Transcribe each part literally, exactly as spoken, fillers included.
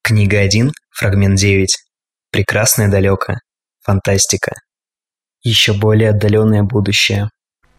Книга один, фрагмент девять. Прекрасное далеко. Фантастика. Еще более отдаленное будущее.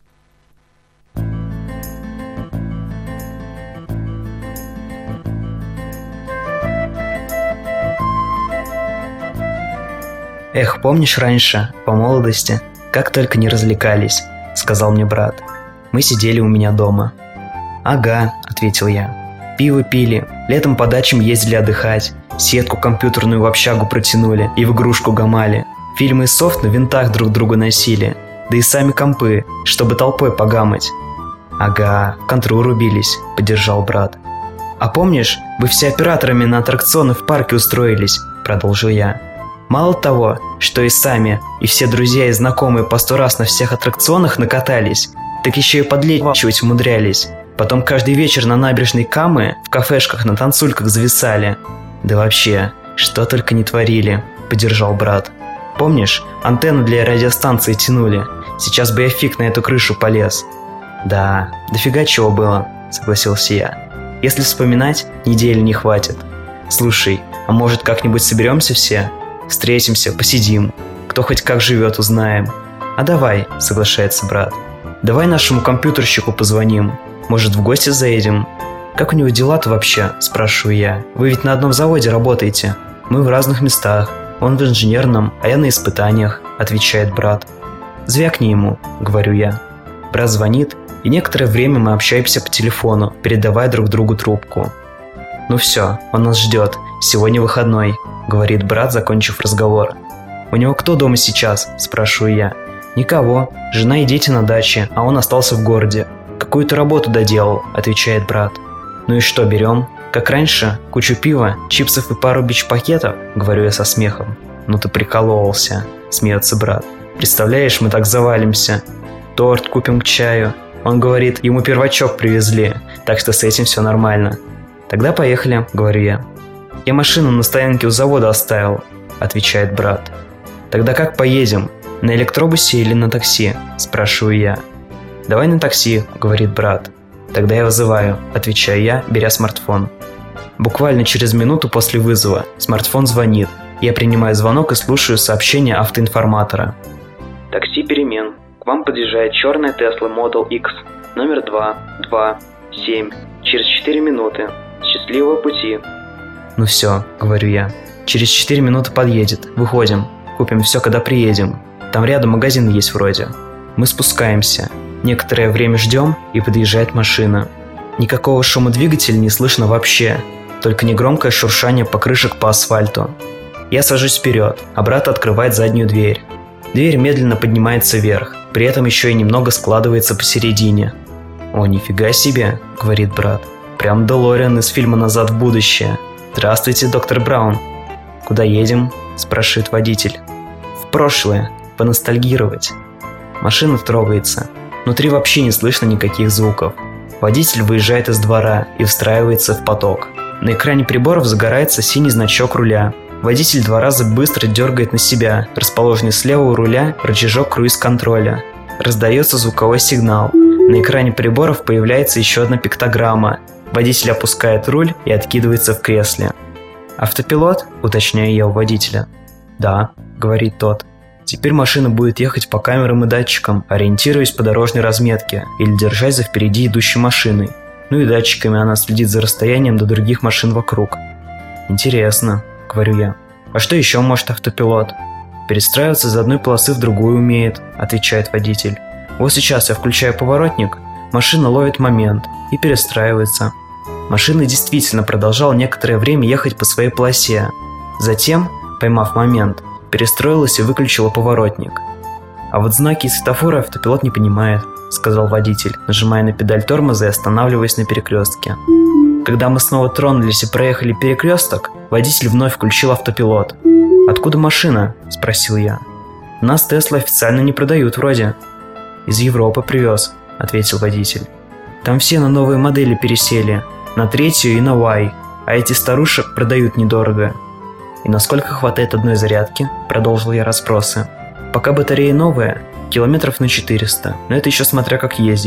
«Эх, помнишь раньше, по молодости, как только не развлекались», — сказал мне брат. «Мы сидели у меня дома». «Ага», — ответил я. «Пиво пили, летом по дачам ездили отдыхать, сетку компьютерную в общагу протянули и в игрушку гамали, фильмы и софт на винтах друг другу носили, да и сами компы, чтобы толпой погамать». «Ага, в контру рубились», — поддержал брат. «А помнишь, вы все операторами на аттракционы в парке устроились?» — продолжил я. «Мало того, что и сами, и все друзья и знакомые по сто раз на всех аттракционах накатались, так еще и подлечивать умудрялись. Потом каждый вечер на набережной Камы в кафешках на танцульках зависали. Да вообще, что только не творили», — поддержал брат. «Помнишь, антенну для радиостанции тянули? Сейчас бы я фиг на эту крышу полез». «Да, дофига чего было», — согласился я. «Если вспоминать, недели не хватит. Слушай, а может как-нибудь соберемся все? Встретимся, посидим. Кто хоть как живет, узнаем». «А давай», — соглашается брат. «Давай нашему компьютерщику позвоним. Может, в гости заедем?» «Как у него дела-то вообще?» – спрашиваю я. «Вы ведь на одном заводе работаете. Мы в разных местах. Он в инженерном, а я на испытаниях», – отвечает брат. «Звякни ему», – говорю я. Брат звонит, и некоторое время мы общаемся по телефону, передавая друг другу трубку. «Ну все, он нас ждет. Сегодня выходной», – говорит брат, закончив разговор. «У него кто дома сейчас?» – спрашиваю я. «Никого. Жена и дети на даче, а он остался в городе. Какую-то работу доделал», – отвечает брат. «Ну и что берем? Как раньше? Кучу пива, чипсов и пару бич-пакетов?» – говорю я со смехом. «Ну ты прикололся», – смеется брат. «Представляешь, мы так завалимся. Торт купим к чаю». Он говорит, ему первачок привезли, так что с этим все нормально. «Тогда поехали», – говорю я. «Я машину на стоянке у завода оставил», – отвечает брат. «Тогда как поедем? На электробусе или на такси?» – спрашиваю я. «Давай на такси», – говорит брат. «Тогда я вызываю», – отвечаю я, беря смартфон. Буквально через минуту после вызова смартфон звонит. Я принимаю звонок и слушаю сообщение автоинформатора. «Такси перемен. К вам подъезжает черная Tesla Model X. Номер два, два, семь. Через четыре минуты. Счастливого пути». «Ну все», – говорю я. «Через четыре минуты подъедет. Выходим. Купим все, когда приедем. Там рядом магазин есть вроде». Мы спускаемся. Некоторое время ждем, и подъезжает машина. Никакого шума двигателя не слышно вообще, только негромкое шуршание покрышек по асфальту. Я сажусь вперед, а брат открывает заднюю дверь. Дверь медленно поднимается вверх, при этом еще и немного складывается посередине. «О, нифига себе», — говорит брат. «Прям Делориан из фильма «Назад в будущее». Здравствуйте, доктор Браун». «Куда едем?» — спрашивает водитель. «В прошлое, поностальгировать». Машина трогается. Внутри вообще не слышно никаких звуков. Водитель выезжает из двора и встраивается в поток. На экране приборов загорается синий значок руля. Водитель два раза быстро дергает на себя, расположенный слева у руля рычажок круиз-контроля. Раздается звуковой сигнал. На экране приборов появляется еще одна пиктограмма. Водитель опускает руль и откидывается в кресле. «Автопилот?» – уточняю я у водителя. «Да», – говорит тот. «Теперь машина будет ехать по камерам и датчикам, ориентируясь по дорожной разметке или держась за впереди идущей машиной. Ну и датчиками она следит за расстоянием до других машин вокруг». «Интересно», — говорю я. «А что еще может автопилот?» «Перестраиваться из одной полосы в другую умеет», — отвечает водитель. «Вот сейчас я включаю поворотник, машина ловит момент и перестраивается». Машина действительно продолжала некоторое время ехать по своей полосе. Затем, поймав момент, перестроилась и выключила поворотник. «А вот знаки и светофоры автопилот не понимает», — сказал водитель, нажимая на педаль тормоза и останавливаясь на перекрестке. Когда мы снова тронулись и проехали перекресток, водитель вновь включил автопилот. «Откуда машина?» — спросил я. «У нас Теслы официально не продают вроде». «Из Европы привез», — ответил водитель. «Там все на новые модели пересели, на третью и на Y, а эти старушек продают недорого». «И насколько хватает одной зарядки?» – продолжил я расспросы. «Пока батарея новая, километров на четыреста, но это еще смотря как ездить.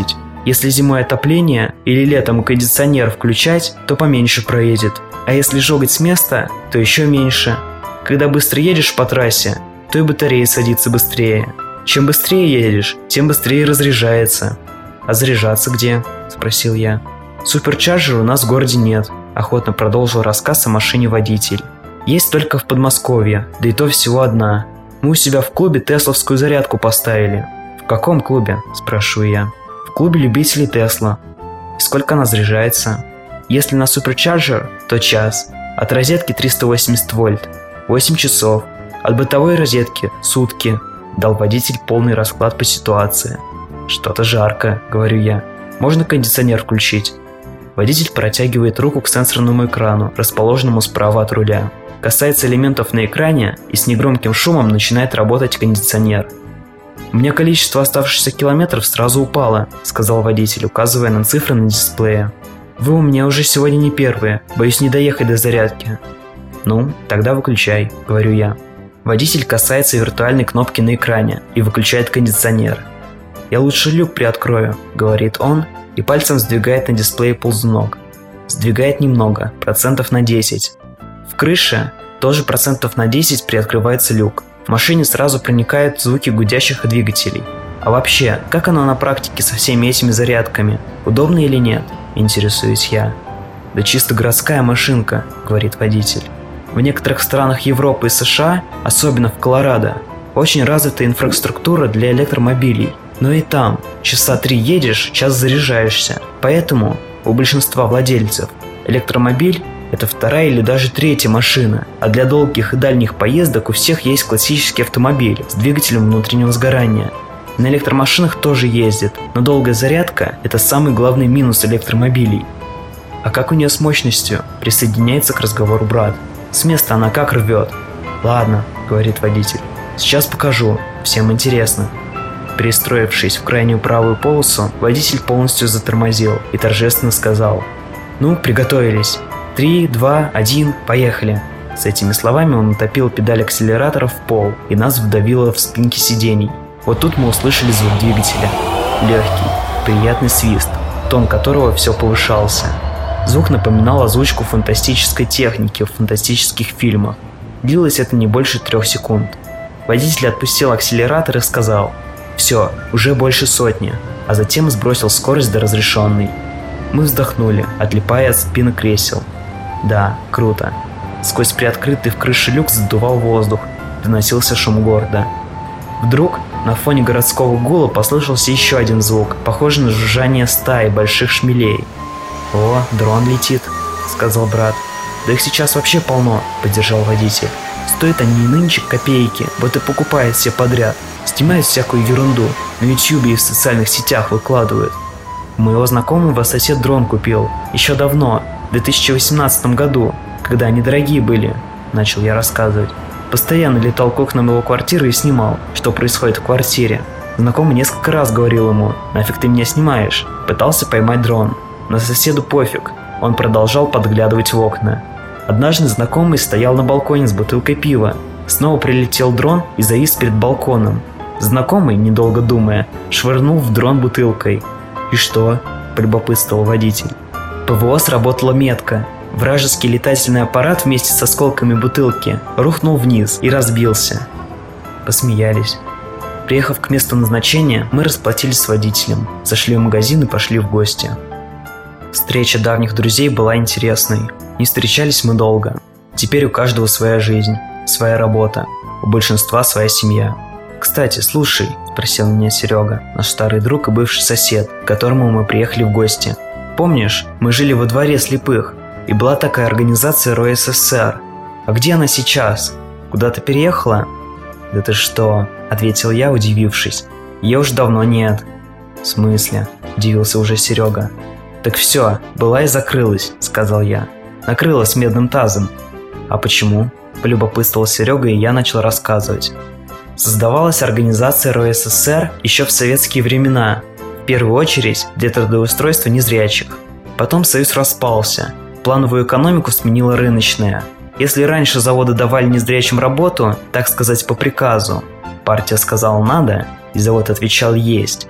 Если зимой отопление или летом кондиционер включать, то поменьше проедет. А если жогать с места, то еще меньше. Когда быстро едешь по трассе, то и батарея садится быстрее. Чем быстрее едешь, тем быстрее разряжается. А заряжаться где? Спросил я. Суперчарджера у нас в городе нет, охотно продолжил рассказ о машине водитель. Есть только в Подмосковье, да и то всего одна. Мы у себя в клубе тесловскую зарядку поставили. В каком клубе? Спрашиваю я. В клубе любителей Тесла. И сколько она заряжается? Если на суперчарджер, то час. От розетки триста восемьдесят вольт. восемь часов. От бытовой розетки сутки. Дал водитель полный расклад по ситуации. Что-то жарко, говорю я. Можно кондиционер включить? Водитель протягивает руку к сенсорному экрану, расположенному справа от руля. Касается элементов на экране, и с негромким шумом начинает работать кондиционер. «У меня количество оставшихся километров сразу упало», — сказал водитель, указывая на цифры на дисплее. «Вы у меня уже сегодня не первые, боюсь не доехать до зарядки». «Ну, тогда выключай», — говорю я. Водитель касается виртуальной кнопки на экране и выключает кондиционер. «Я лучше люк приоткрою», — говорит он, и пальцем сдвигает на дисплее ползунок. Сдвигает немного, процентов на десять. В крыше тоже процентов на десять приоткрывается люк. В машине сразу проникают звуки гудящих двигателей. А вообще, как оно на практике со всеми этими зарядками? Удобно или нет? Интересуюсь я. Да чисто городская машинка, говорит водитель. В некоторых странах Европы и США, особенно в Колорадо, очень развита инфраструктура для электромобилей. Но и там часа три едешь, час заряжаешься. Поэтому у большинства владельцев электромобиль – это вторая или даже третья машина. А для долгих и дальних поездок у всех есть классический автомобиль с двигателем внутреннего сгорания. На электромашинах тоже ездят, но долгая зарядка – это самый главный минус электромобилей. А как у нее с мощностью? Присоединяется к разговору брат. С места она как рвет. Ладно, говорит водитель, сейчас покажу, всем интересно. Перестроившись в крайнюю правую полосу, водитель полностью затормозил и торжественно сказал: «Ну, приготовились. Три, два, один, поехали». С этими словами он утопил педаль акселератора в пол, и нас вдавило в спинки сидений. Вот тут мы услышали звук двигателя. Легкий, приятный свист, тон которого все повышался. Звук напоминал озвучку фантастической техники в фантастических фильмах. Длилось это не больше трех секунд. Водитель отпустил акселератор и сказал: «Все, уже больше сотни», а затем сбросил скорость до разрешенной. Мы вздохнули, отлипая от спины кресел. Да, круто. Сквозь приоткрытый в крыше люк задувал воздух, доносился шум города. Вдруг на фоне городского гула послышался еще один звук, похожий на жужжание стаи больших шмелей. «О, дрон летит», — сказал брат. «Да их сейчас вообще полно», — поддержал водитель. «Стоят они и нынче копейки, вот и покупают все подряд. Снимают всякую ерунду, на ютьюбе и в социальных сетях выкладывают. У моего знакомого сосед дрон купил, еще давно, в две тысячи восемнадцатом году, когда они дорогие были», — начал я рассказывать. Постоянно летал к окнам его квартиры и снимал, что происходит в квартире. Знакомый несколько раз говорил ему: «Нафиг ты меня снимаешь?» Пытался поймать дрон. Но соседу пофиг, он продолжал подглядывать в окна. Однажды знакомый стоял на балконе с бутылкой пива. Снова прилетел дрон и завис перед балконом. Знакомый, недолго думая, швырнул в дрон бутылкой. «И что?» – полюбопытствовал водитель. ПВО сработала метко. Вражеский летательный аппарат вместе с осколками бутылки рухнул вниз и разбился. Посмеялись. Приехав к месту назначения, мы расплатились с водителем, зашли в магазин и пошли в гости. Встреча давних друзей была интересной. Не встречались мы долго. Теперь у каждого своя жизнь, своя работа, у большинства своя семья. «Кстати, слушай», – спросил меня Серега, наш старый друг и бывший сосед, к которому мы приехали в гости. «Помнишь, мы жили во дворе слепых, и была такая организация РОССР. А где она сейчас? Куда-то переехала?» «Да ты что?» – ответил я, удивившись. «Ее уж давно нет». «В смысле?» – удивился уже Серега. «Так все, была и закрылась», – сказал я. «Накрылась медным тазом». «А почему?» – полюбопытствовал Серега, и я начал рассказывать. Создавалась организация РОССР еще в советские времена, в первую очередь для трудоустройства незрячих. Потом союз распался, плановую экономику сменила рыночная. Если раньше заводы давали незрячим работу, так сказать, по приказу, партия сказала «надо», и завод отвечал «есть»,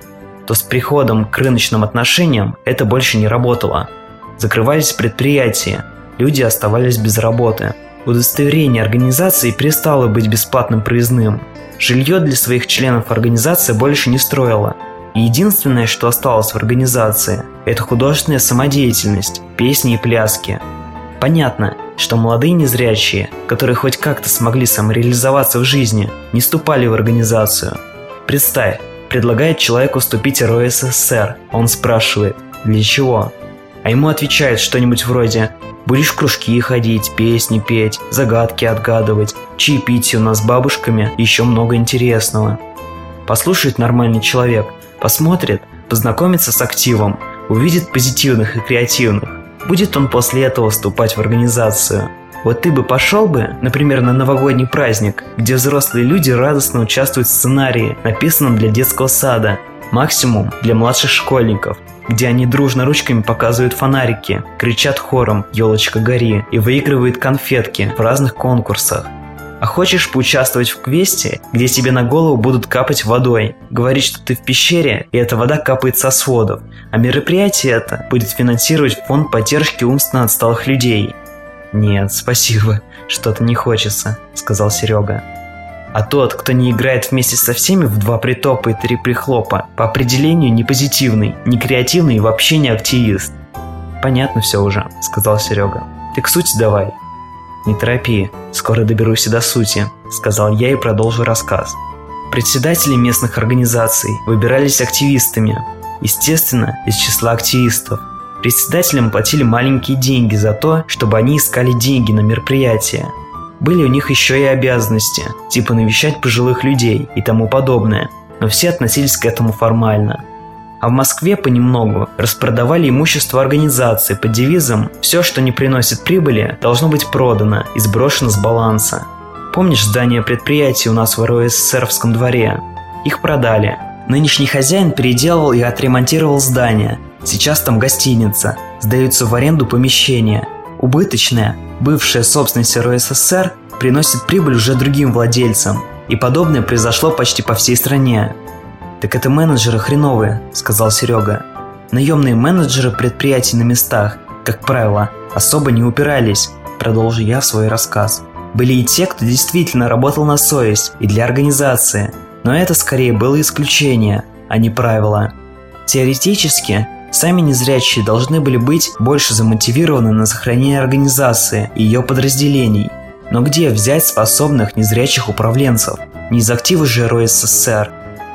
то с приходом к рыночным отношениям это больше не работало. Закрывались предприятия, люди оставались без работы. Удостоверение организации перестало быть бесплатным проездным. Жилье для своих членов организация больше не строила. И единственное, что осталось в организации, это художественная самодеятельность, песни и пляски. Понятно, что молодые незрячие, которые хоть как-то смогли самореализоваться в жизни, не вступали в организацию. Представь, предлагает человеку вступить в эр о эс эс эр. Он спрашивает, для чего? А ему отвечают что-нибудь вроде: будешь в кружки ходить, песни петь, загадки отгадывать, чаепитие у нас с бабушками и еще много интересного. Послушает нормальный человек, посмотрит, познакомится с активом, увидит позитивных и креативных. Будет он после этого вступать в организацию. Вот ты бы пошел бы, например, на новогодний праздник, где взрослые люди радостно участвуют в сценарии, написанном для детского сада, максимум для младших школьников, где они дружно ручками показывают фонарики, кричат хором «Елочка, гори» и выигрывают конфетки в разных конкурсах. А хочешь поучаствовать в квесте, где тебе на голову будут капать водой, говорить, что ты в пещере, и эта вода капает со сводов, а мероприятие это будет финансировать фонд поддержки умственно отсталых людей. «Нет, спасибо, что-то не хочется», — сказал Серега. А тот, кто не играет вместе со всеми в два притопа и три прихлопа, по определению не позитивный, не креативный и вообще не активист. «Понятно все уже», — сказал Серега. «Ты к сути давай». «Не торопи, скоро доберусь и до сути», — сказал я и продолжу рассказ. Председатели местных организаций выбирались активистами, естественно, из числа активистов. Председателям платили маленькие деньги за то, чтобы они искали деньги на мероприятия. Были у них еще и обязанности, типа навещать пожилых людей и тому подобное, но все относились к этому формально. А в Москве понемногу распродавали имущество организации под девизом «Все, что не приносит прибыли, должно быть продано и сброшено с баланса». Помнишь здание предприятия у нас в эр о эс эс эровском дворе? Их продали. Нынешний хозяин переделал и отремонтировал здание. Сейчас там гостиница, сдаются в аренду помещения. Убыточная, бывшая собственность эр о эс эс эр, приносит прибыль уже другим владельцам. И подобное произошло почти по всей стране. «Так это менеджеры хреновые», — сказал Серега. «Наемные менеджеры предприятий на местах, как правило, особо не упирались», — продолжил я свой рассказ. «Были и те, кто действительно работал на совесть и для организации, но это скорее было исключение, а не правило. Теоретически, сами незрячие должны были быть больше замотивированы на сохранение организации и ее подразделений. Но где взять способных незрячих управленцев? Не из актива же эр о эс эс эр.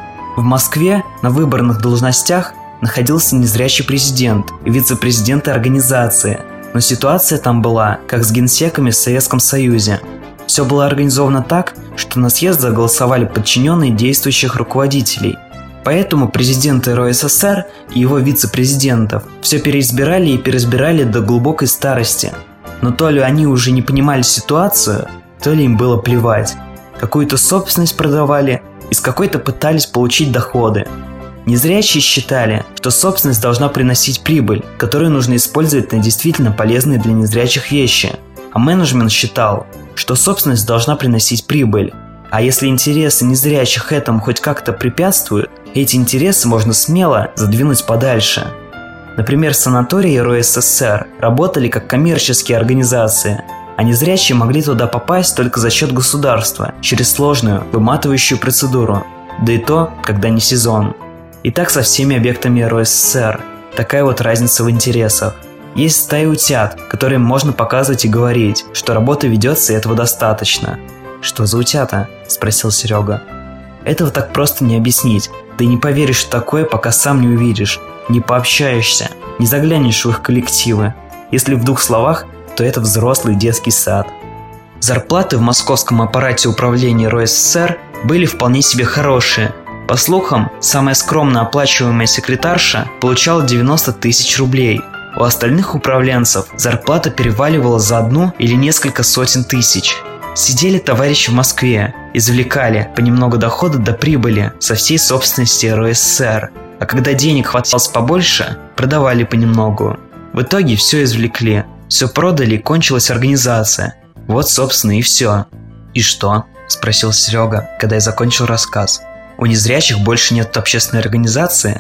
В Москве на выборных должностях находился незрячий президент и вице-президенты организации, но ситуация там была, как с генсеками в Советском Союзе. Все было организовано так, что на съездах голосовали подчиненные действующих руководителей. Поэтому президенты эр о эс эс эр и его вице-президентов все переизбирали и переизбирали до глубокой старости. Но то ли они уже не понимали ситуацию, то ли им было плевать. Какую-то собственность продавали, из какой-то пытались получить доходы. Незрячие считали, что собственность должна приносить прибыль, которую нужно использовать на действительно полезные для незрячих вещи. А менеджмент считал, что собственность должна приносить прибыль. А если интересы незрячих этому хоть как-то препятствуют, эти интересы можно смело задвинуть подальше. Например, санатории эр о эс эс эр работали как коммерческие организации, а незрячие могли туда попасть только за счет государства, через сложную, выматывающую процедуру, да и то, когда не сезон. И так со всеми объектами эр о эс эс эр. Такая вот разница в интересах. Есть стаи утят, которым можно показывать и говорить, что работа ведется и этого достаточно. «Что за утята?» – спросил Серега. «Этого так просто не объяснить. Ты не поверишь в такое, пока сам не увидишь, не пообщаешься, не заглянешь в их коллективы. Если в двух словах, то это взрослый детский сад». Зарплаты в московском аппарате управления эр о эс эс эр были вполне себе хорошие. По слухам, самая скромно оплачиваемая секретарша получала девяносто тысяч рублей. У остальных управленцев зарплата переваливала за одну или несколько сотен тысяч. Сидели товарищи в Москве, извлекали понемногу дохода до прибыли со всей собственности эр о эс эс эр, а когда денег хваталось побольше, продавали понемногу. В итоге все извлекли, все продали и кончилась организация. Вот, собственно, и все. «И что?» – спросил Серега, когда я закончил рассказ. «У незрячих больше нет общественной организации?»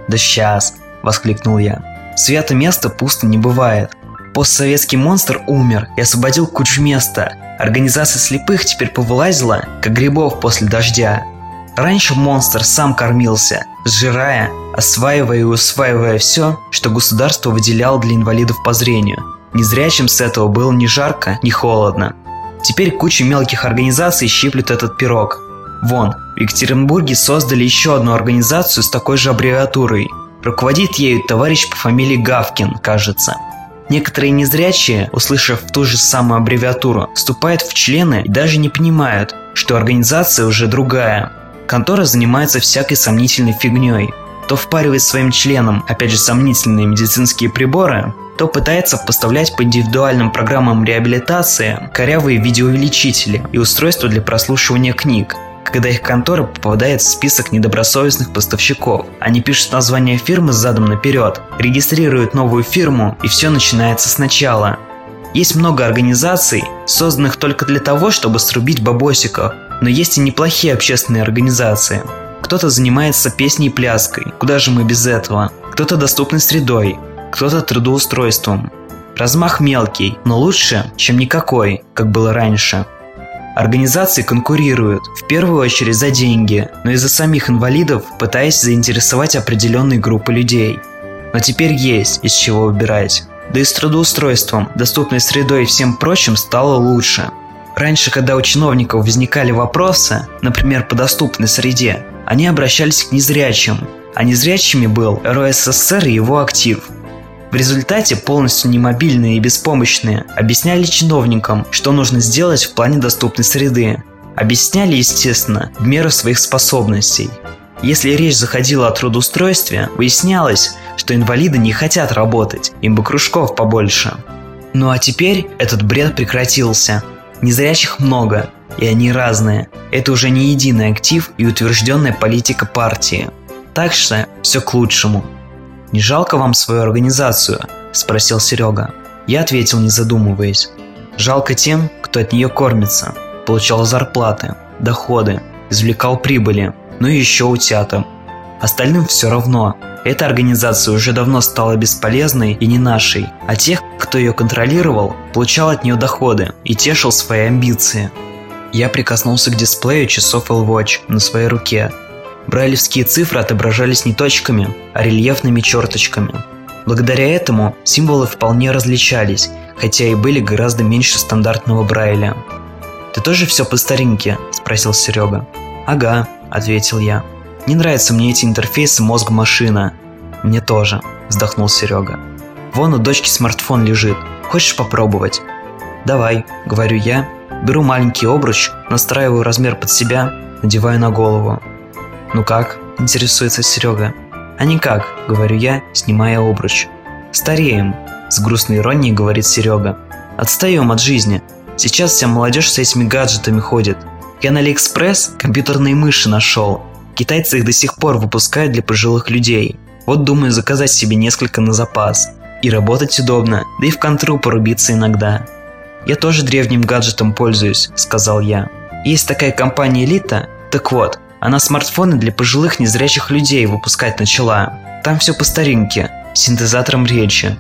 «Да сейчас!» – воскликнул я. «Свято место пусто не бывает. Постсоветский монстр умер и освободил кучу места. Организация слепых теперь повылазила, как грибов после дождя. Раньше монстр сам кормился, сжирая, осваивая и усваивая все, что государство выделяло для инвалидов по зрению. Незрячим с этого было ни жарко, ни холодно. Теперь куча мелких организаций щиплет этот пирог. Вон, в Екатеринбурге создали еще одну организацию с такой же аббревиатурой. Руководит ею товарищ по фамилии Гавкин, кажется. Некоторые незрячие, услышав ту же самую аббревиатуру, вступают в члены и даже не понимают, что организация уже другая. Контора занимается всякой сомнительной фигней. То впаривает своим членам, опять же, сомнительные медицинские приборы, то пытается поставлять по индивидуальным программам реабилитации корявые видеоувеличители и устройства для прослушивания книг. Когда их контора попадает в список недобросовестных поставщиков, они пишут название фирмы задом наперед, регистрируют новую фирму, и все начинается сначала. Есть много организаций, созданных только для того, чтобы срубить бабосиков, но есть и неплохие общественные организации. Кто-то занимается песней и пляской, куда же мы без этого? Кто-то доступной средой, кто-то трудоустройством. Размах мелкий, но лучше, чем никакой, как было раньше. Организации конкурируют, в первую очередь за деньги, но и за самих инвалидов, пытаясь заинтересовать определенные группы людей. Но теперь есть из чего выбирать. Да и с трудоустройством, доступной средой и всем прочим стало лучше. Раньше, когда у чиновников возникали вопросы, например, по доступной среде, они обращались к незрячим, а незрячими был эр о эс эс эс эр и его актив. В результате полностью немобильные и беспомощные объясняли чиновникам, что нужно сделать в плане доступной среды. Объясняли, естественно, в меру своих способностей. Если речь заходила о трудоустройстве, выяснялось, что инвалиды не хотят работать, им бы кружков побольше. Ну а теперь этот бред прекратился. Незрячих много, и они разные. Это уже не единый актив и утвержденная политика партии. Так что все к лучшему. «Не жалко вам свою организацию?» – спросил Серега. Я ответил, не задумываясь. «Жалко тем, кто от нее кормится, получал зарплаты, доходы, извлекал прибыли, ну и еще утята. Остальным все равно. Эта организация уже давно стала бесполезной и не нашей, а тех, кто ее контролировал, получал от нее доходы и тешил свои амбиции». Я прикоснулся к дисплею часов Apple Watch на своей руке. Брайлевские цифры отображались не точками, а рельефными черточками. Благодаря этому символы вполне различались, хотя и были гораздо меньше стандартного Брайля. «Ты тоже все по старинке?» – спросил Серега. «Ага», – ответил я. «Не нравятся мне эти интерфейсы мозг-машина». «Мне тоже», – вздохнул Серега. «Вон у дочки смартфон лежит. Хочешь попробовать?» «Давай», – говорю я, беру маленький обруч, настраиваю размер под себя, надеваю на голову. «Ну как?» – интересуется Серега. «А никак», – говорю я, снимая обруч. «Стареем», – с грустной иронией говорит Серега. «Отстаем от жизни. Сейчас вся молодежь с этими гаджетами ходит. Я на Алиэкспресс компьютерные мыши нашел. Китайцы их до сих пор выпускают для пожилых людей. Вот думаю заказать себе несколько на запас. И работать удобно, да и в контру порубиться иногда». «Я тоже древним гаджетом пользуюсь», – сказал я. «Есть такая компания Элита. Так вот, она смартфоны для пожилых незрячих людей выпускать начала. Там все по старинке, с синтезатором речи».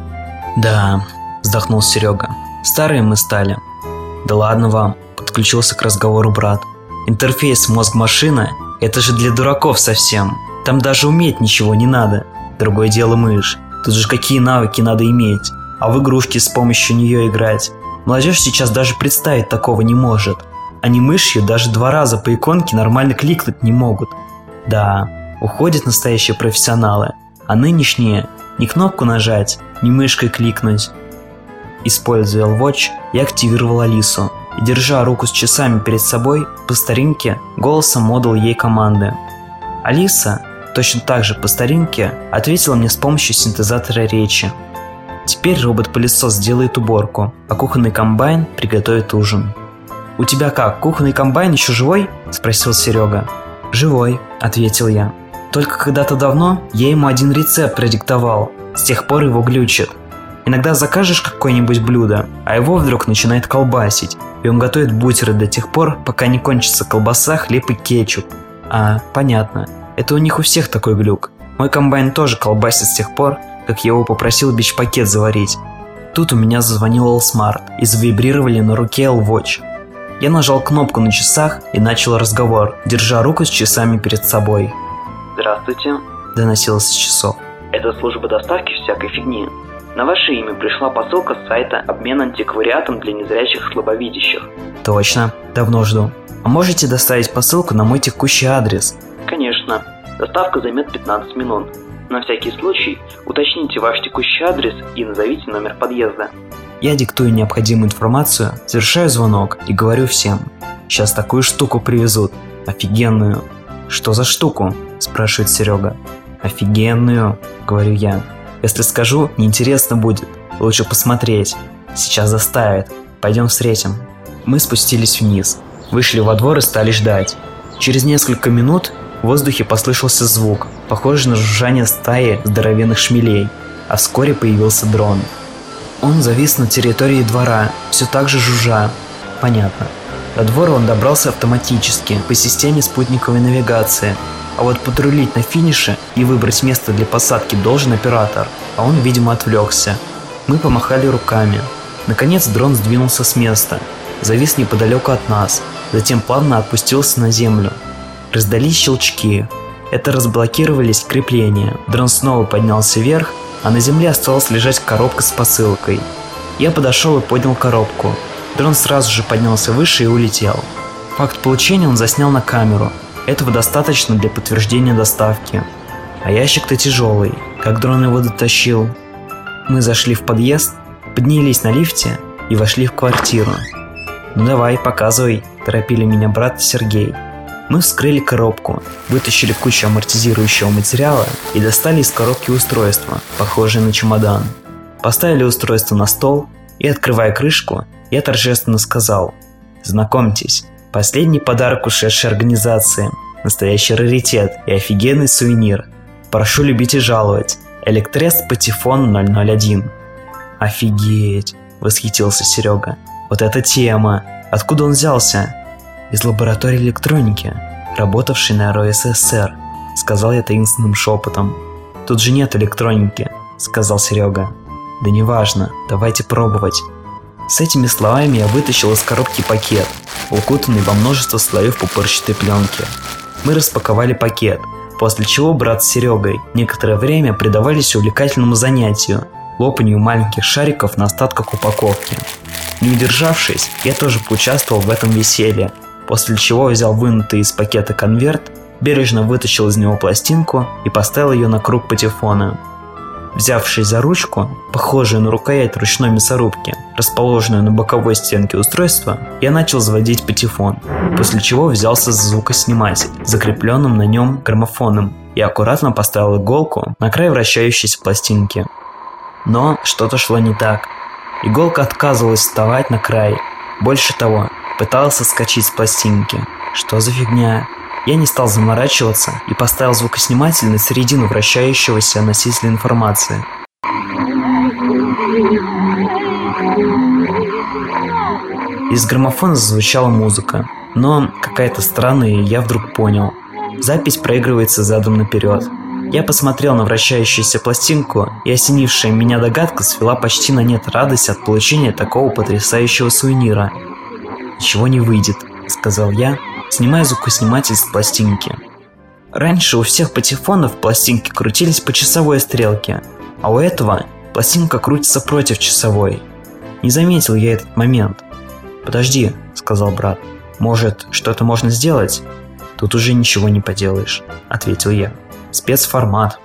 «Да», – вздохнул Серега, – «старые мы стали». «Да ладно вам», – подключился к разговору брат. «Интерфейс мозг-машина – это же для дураков совсем. Там даже уметь ничего не надо. Другое дело мышь. Тут же какие навыки надо иметь. А в игрушки с помощью нее играть. Молодежь сейчас даже представить такого не может. Они мышью даже два раза по иконке нормально кликнуть не могут. Да, уходят настоящие профессионалы, а нынешние ни кнопку нажать, ни мышкой кликнуть». Используя Apple Watch, я активировал Алису и, держа руку с часами перед собой, по старинке голосом отдал ей команды. Алиса, точно так же по старинке, ответила мне с помощью синтезатора речи. Теперь робот-пылесос сделает уборку, а кухонный комбайн приготовит ужин. «У тебя как, кухонный комбайн еще живой?» – спросил Серега. «Живой», – ответил я. «Только когда-то давно я ему один рецепт продиктовал, с тех пор его глючит. Иногда закажешь какое-нибудь блюдо, а его вдруг начинает колбасить, и он готовит бутеры до тех пор, пока не кончится колбаса, хлеб и кетчуп». «А, понятно. Это у них у всех такой глюк. Мой комбайн тоже колбасит с тех пор, как я его попросил бич-пакет заварить. Тут у меня зазвонил All-Smart и завибрировали на руке L-Watch. Я нажал кнопку на часах и начал разговор, держа руку с часами перед собой. «Здравствуйте», – доносилось с часов. «Это служба доставки всякой фигни. На ваше имя пришла посылка с сайта «Обмен антиквариатом для незрячих и слабовидящих». «Точно, давно жду. А можете доставить посылку на мой текущий адрес?» «Конечно. Доставка займет пятнадцать минут. На всякий случай уточните ваш текущий адрес и назовите номер подъезда». Я диктую необходимую информацию, завершаю звонок и говорю всем. Сейчас такую штуку привезут. Офигенную. «Что за штуку?» – спрашивает Серега. «Офигенную», – говорю я. «Если скажу, неинтересно будет. Лучше посмотреть. Сейчас заставят. Пойдем встретим». Мы спустились вниз, вышли во двор и стали ждать. Через несколько минут в воздухе послышался звук, похожий на жужжание стаи здоровенных шмелей, а вскоре появился дрон. Он завис на территории двора, все так же жужжа. Понятно. До двора он добрался автоматически, по системе спутниковой навигации. А вот патрулить на финише и выбрать место для посадки должен оператор, а он, видимо, отвлекся. Мы помахали руками. Наконец дрон сдвинулся с места, завис неподалеку от нас, затем плавно опустился на землю. Раздались щелчки. Это разблокировались крепления. Дрон снова поднялся вверх, а на земле осталась лежать коробка с посылкой. Я подошел и поднял коробку. Дрон сразу же поднялся выше и улетел. Факт получения он заснял на камеру. Этого достаточно для подтверждения доставки. А ящик-то тяжелый. Как дрон его дотащил? Мы зашли в подъезд, поднялись на лифте и вошли в квартиру. «Ну давай, показывай», – торопили меня брат и Сергей. Мы вскрыли коробку, вытащили кучу амортизирующего материала и достали из коробки устройство, похожее на чемодан. Поставили устройство на стол и, открывая крышку, я торжественно сказал: «Знакомьтесь, последний подарок ушедшей организации, настоящий раритет и офигенный сувенир. Прошу любить и жаловать. Электрес Патефон ноль ноль один». «Офигеть!» – восхитился Серега. «Вот эта тема! Откуда он взялся?» «Из лаборатории электроники, работавшей на РОССР», – сказал я таинственным шепотом. «Тут же нет электроники», – сказал Серега. «Да неважно, давайте пробовать». С этими словами я вытащил из коробки пакет, укутанный во множество слоев пупырчатой пленки. Мы распаковали пакет, после чего брат с Серегой некоторое время предавались увлекательному занятию – лопанию маленьких шариков на остатках упаковки. Не удержавшись, я тоже поучаствовал в этом веселье, после чего взял вынутый из пакета конверт, бережно вытащил из него пластинку и поставил ее на круг патефона. Взявшись за ручку, похожую на рукоять ручной мясорубки, расположенную на боковой стенке устройства, я начал заводить патефон, после чего взялся за звукосниматель, закрепленным на нем граммофоном, и аккуратно поставил иголку на край вращающейся пластинки. Но что-то шло не так. Иголка отказывалась вставать на край. Больше того, пыталась соскочить с пластинки. Что за фигня? Я не стал заморачиваться и поставил звукосниматель на середину вращающегося носителя информации. Из граммофона зазвучала музыка, но какая-то странная, и я вдруг понял. Запись проигрывается задом наперед. Я посмотрел на вращающуюся пластинку, и осенившая меня догадка свела почти на нет радость от получения такого потрясающего сувенира. «Ничего не выйдет», — сказал я, снимая звукосниматель с пластинки. Раньше у всех патефонов пластинки крутились по часовой стрелке, а у этого пластинка крутится против часовой. Не заметил я этот момент. «Подожди», — сказал брат, — «может, что-то можно сделать?» «Тут уже ничего не поделаешь», — ответил я. «Спецформат».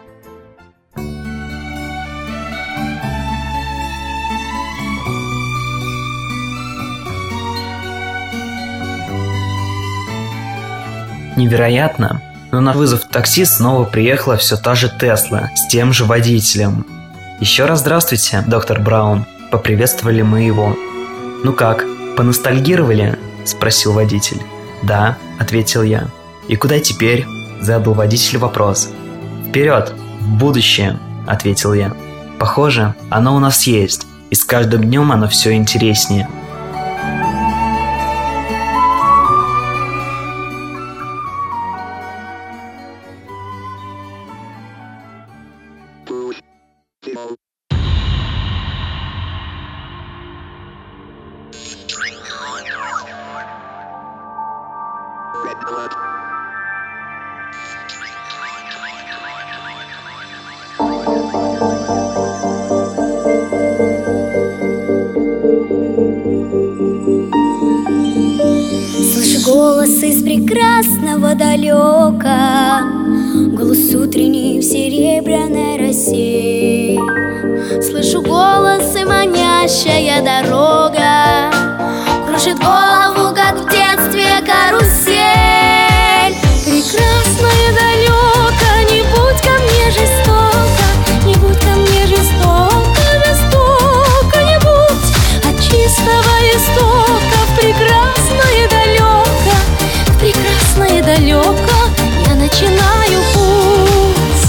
Невероятно, но на вызов такси снова приехала все та же Тесла с тем же водителем. «Еще раз здравствуйте, доктор Браун», — поприветствовали мы его. «Ну как, поностальгировали?» — спросил водитель. «Да», — ответил я. «И куда теперь?» — задал водитель вопрос. «Вперед, в будущее», — ответил я. «Похоже, оно у нас есть, и с каждым днем оно все интереснее». Слышу голос из прекрасного далека, голос утренний в серебряной росе. Слышу голос и манящая дорога кружит голову, как в детстве карусель. Прекрасно и далеко, не будь ко мне жестоко, не будь ко мне жестоко, жестоко не будь. От чистого истока в прекрасное далеко, в прекрасное далеко я начинаю путь.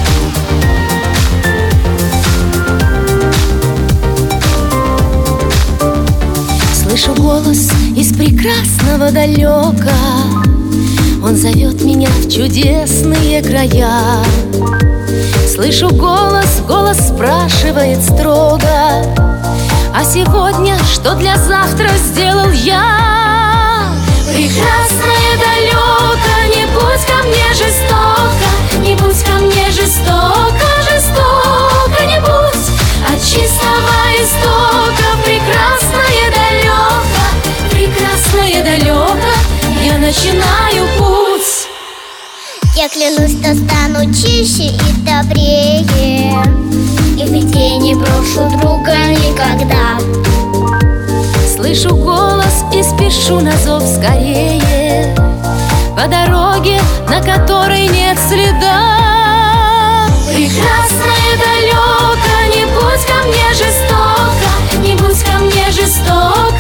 Слышу голос из прекрасного далека, он зовет меня в чудесные края. Слышу голос, голос спрашивает строго: а сегодня что для завтра сделал я? Прекрасное далеко, не будь ко мне жестоко, не будь ко мне жестоко, жестоко не будь. От чистого истока в прекрасное далеко, прекрасное далеко я начинаю путь. Я клянусь, что стану чище и добрее, и в беде не брошу друга никогда. Слышу голос и спешу на зов скорее, по дороге, на которой нет следа. Прекрасное далеко, не будь ко мне жестоко, не будь ко мне жестоко,